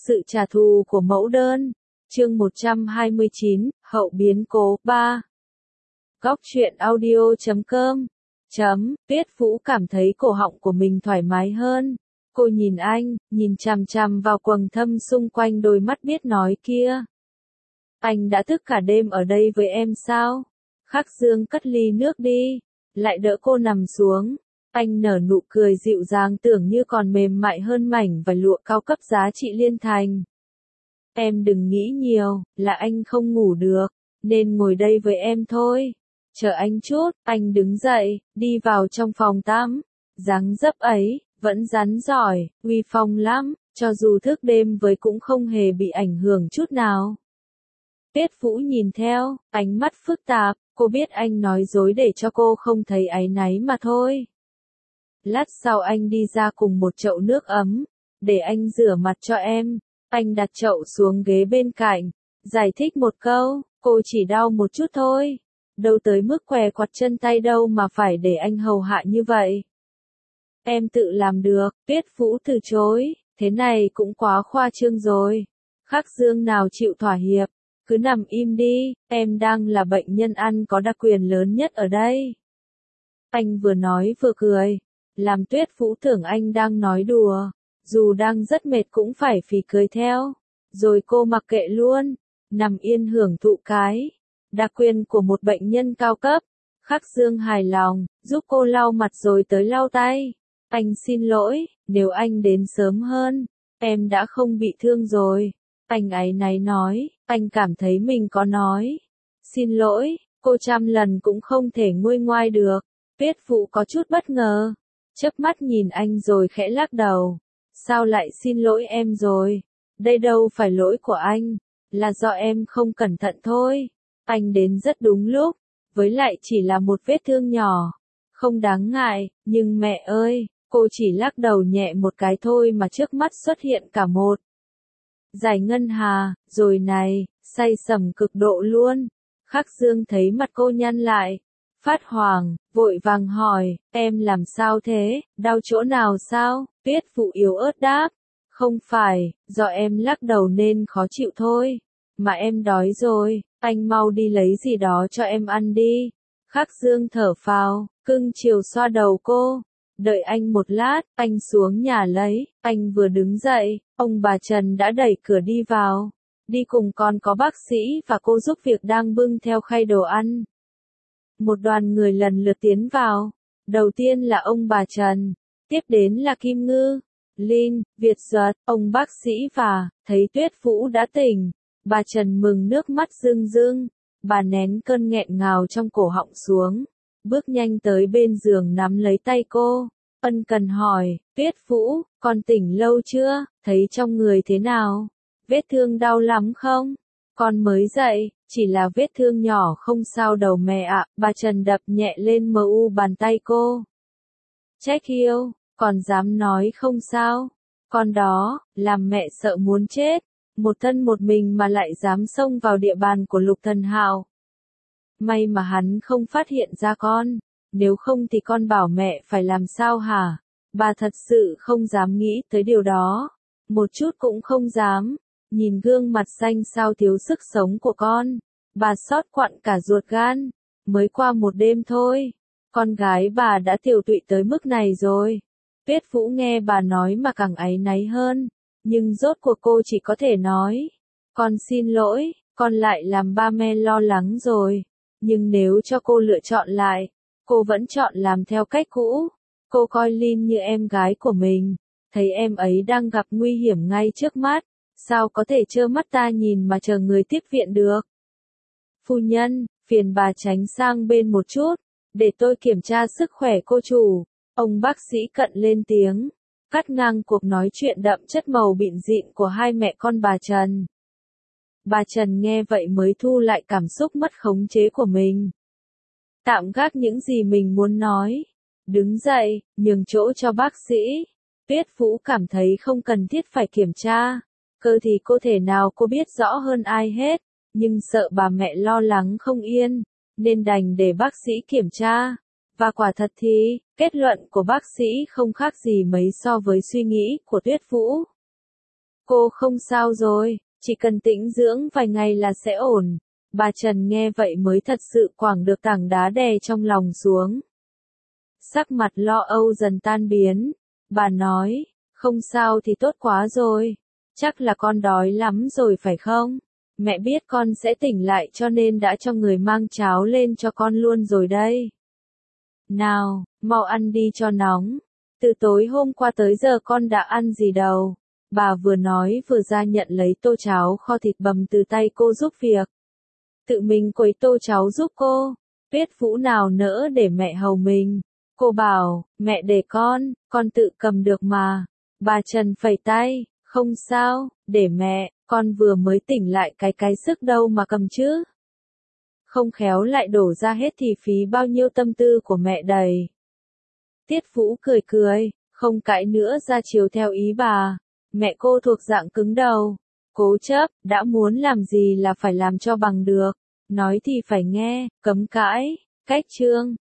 Sự trả thù của mẫu đơn. Chương 129, Hậu biến cố 3. Góc truyện audio.com. Tuyết Vũ cảm thấy cổ họng của mình thoải mái hơn. Cô nhìn anh, nhìn chằm chằm vào quầng thâm xung quanh đôi mắt biết nói kia. Anh đã thức cả đêm ở đây với em sao? Khắc Dương cất ly nước đi, lại đỡ cô nằm xuống. Anh nở nụ cười dịu dàng tưởng như còn mềm mại hơn mảnh vải lụa cao cấp giá trị liên thành. Em đừng nghĩ nhiều, là anh không ngủ được, nên ngồi đây với em thôi. Chờ anh chút, anh đứng dậy, đi vào trong phòng tắm. Dáng dấp ấy, vẫn rắn giỏi, uy phong lắm, cho dù thức đêm với cũng không hề bị ảnh hưởng chút nào. Tuyết Vũ nhìn theo, ánh mắt phức tạp, cô biết anh nói dối để cho cô không thấy áy náy mà thôi. Lát sau anh đi ra cùng một chậu nước ấm, để anh rửa mặt cho em. Anh đặt chậu xuống ghế bên cạnh, giải thích một câu, cô chỉ đau một chút thôi. Đâu tới mức què quặt chân tay đâu mà phải để anh hầu hạ như vậy. Em tự làm được, Tuyết Vũ từ chối, thế này cũng quá khoa trương rồi. Khắc Dương nào chịu thỏa hiệp, cứ nằm im đi, em đang là bệnh nhân ăn có đặc quyền lớn nhất ở đây. Anh vừa nói vừa cười, làm Tuyết Vũ tưởng anh đang nói đùa. Dù đang rất mệt cũng phải phì cười theo. Rồi cô mặc kệ luôn, nằm yên hưởng thụ cái đặc quyền của một bệnh nhân cao cấp. Khắc Dương hài lòng, giúp cô lau mặt rồi tới lau tay. Anh xin lỗi, nếu anh đến sớm hơn, em đã không bị thương rồi. Anh áy náy nói, anh cảm thấy mình có nói xin lỗi, cô trăm lần cũng không thể nguôi ngoai được. Tuyết Vũ có chút bất ngờ, chớp mắt nhìn anh rồi khẽ lắc đầu. Sao lại xin lỗi em rồi? Đây đâu phải lỗi của anh, là do em không cẩn thận thôi. Anh đến rất đúng lúc, với lại chỉ là một vết thương nhỏ, không đáng ngại, nhưng mẹ ơi, cô chỉ lắc đầu nhẹ một cái thôi mà trước mắt xuất hiện cả một dải ngân hà, rồi này, say sẩm cực độ luôn. Khắc Dương thấy mặt cô nhăn lại, phát hoảng, vội vàng hỏi, em làm sao thế, đau chỗ nào sao? Tuyết Vũ yếu ớt đáp, không phải, do em lắc đầu nên khó chịu thôi, mà em đói rồi, anh mau đi lấy gì đó cho em ăn đi. Khắc Dương thở phào, cưng chiều xoa đầu cô, đợi anh một lát, anh xuống nhà lấy. Anh vừa đứng dậy, ông bà Trần đã đẩy cửa đi vào, đi cùng còn có bác sĩ và cô giúp việc đang bưng theo khay đồ ăn. Một đoàn người lần lượt tiến vào, đầu tiên là ông bà Trần, tiếp đến là Kim Ngư, Linh, Việt Duật, ông bác sĩ và, thấy Tuyết Vũ đã tỉnh, bà Trần mừng nước mắt rưng rưng, bà nén cơn nghẹn ngào trong cổ họng xuống, bước nhanh tới bên giường nắm lấy tay cô, ân cần hỏi, Tuyết Vũ, con tỉnh lâu chưa, thấy trong người thế nào, vết thương đau lắm không? Con mới dậy, chỉ là vết thương nhỏ không sao đâu mẹ ạ. Bà Trần đập nhẹ lên mu bàn tay cô. Trách yêu, còn dám nói không sao. Con đó, làm mẹ sợ muốn chết. Một thân một mình mà lại dám xông vào địa bàn của Lục Thần Hạo. May mà hắn không phát hiện ra con. Nếu không thì con bảo mẹ phải làm sao hả? Bà thật sự không dám nghĩ tới điều đó. Một chút cũng không dám. Nhìn gương mặt xanh xao thiếu sức sống của con, bà xót quặn cả ruột gan. Mới qua một đêm thôi, con gái bà đã tiều tụy tới mức này rồi. Tuyết Vũ nghe bà nói mà càng áy náy hơn, nhưng rốt cuộc cô chỉ có thể nói, con xin lỗi, con lại làm ba mẹ lo lắng rồi. Nhưng nếu cho cô lựa chọn lại, cô vẫn chọn làm theo cách cũ. Cô coi Linh như em gái của mình, thấy em ấy đang gặp nguy hiểm ngay trước mắt. Sao có thể trơ mắt ta nhìn mà chờ người tiếp viện được? Phu nhân, phiền bà tránh sang bên một chút, để tôi kiểm tra sức khỏe cô chủ. Ông bác sĩ cận lên tiếng, cắt ngang cuộc nói chuyện đậm chất màu bịn dịn của hai mẹ con bà Trần. Bà Trần nghe vậy mới thu lại cảm xúc mất khống chế của mình. Tạm gác những gì mình muốn nói. Đứng dậy, nhường chỗ cho bác sĩ. Tuyết Vũ cảm thấy không cần thiết phải kiểm tra. Cơ thì cô thể nào cô biết rõ hơn ai hết, nhưng sợ bà mẹ lo lắng không yên, nên đành để bác sĩ kiểm tra. Và quả thật thì, kết luận của bác sĩ không khác gì mấy so với suy nghĩ của Tuyết Vũ. Cô không sao rồi, chỉ cần tĩnh dưỡng vài ngày là sẽ ổn. Bà Trần nghe vậy mới thật sự quẳng được tảng đá đè trong lòng xuống. Sắc mặt lo âu dần tan biến. Bà nói, không sao thì tốt quá rồi. Chắc là con đói lắm rồi phải không? Mẹ biết con sẽ tỉnh lại cho nên đã cho người mang cháo lên cho con luôn rồi đây. Nào, mau ăn đi cho nóng. Từ tối hôm qua tới giờ con đã ăn gì đâu. Bà vừa nói vừa ra nhận lấy tô cháo kho thịt bằm từ tay cô giúp việc. Tự mình quấy tô cháo giúp cô. Tuyết Vũ nào nỡ để mẹ hầu mình. Cô bảo, mẹ để con tự cầm được mà. Bà Trần phẩy tay, không sao, để mẹ, con vừa mới tỉnh lại cái sức đâu mà cầm chứ. Không khéo lại đổ ra hết thì phí bao nhiêu tâm tư của mẹ đầy. Tiết Vũ cười cười, không cãi nữa ra chiều theo ý bà. Mẹ cô thuộc dạng cứng đầu, cố chấp, đã muốn làm gì là phải làm cho bằng được. Nói thì phải nghe, cấm cãi, cách chương.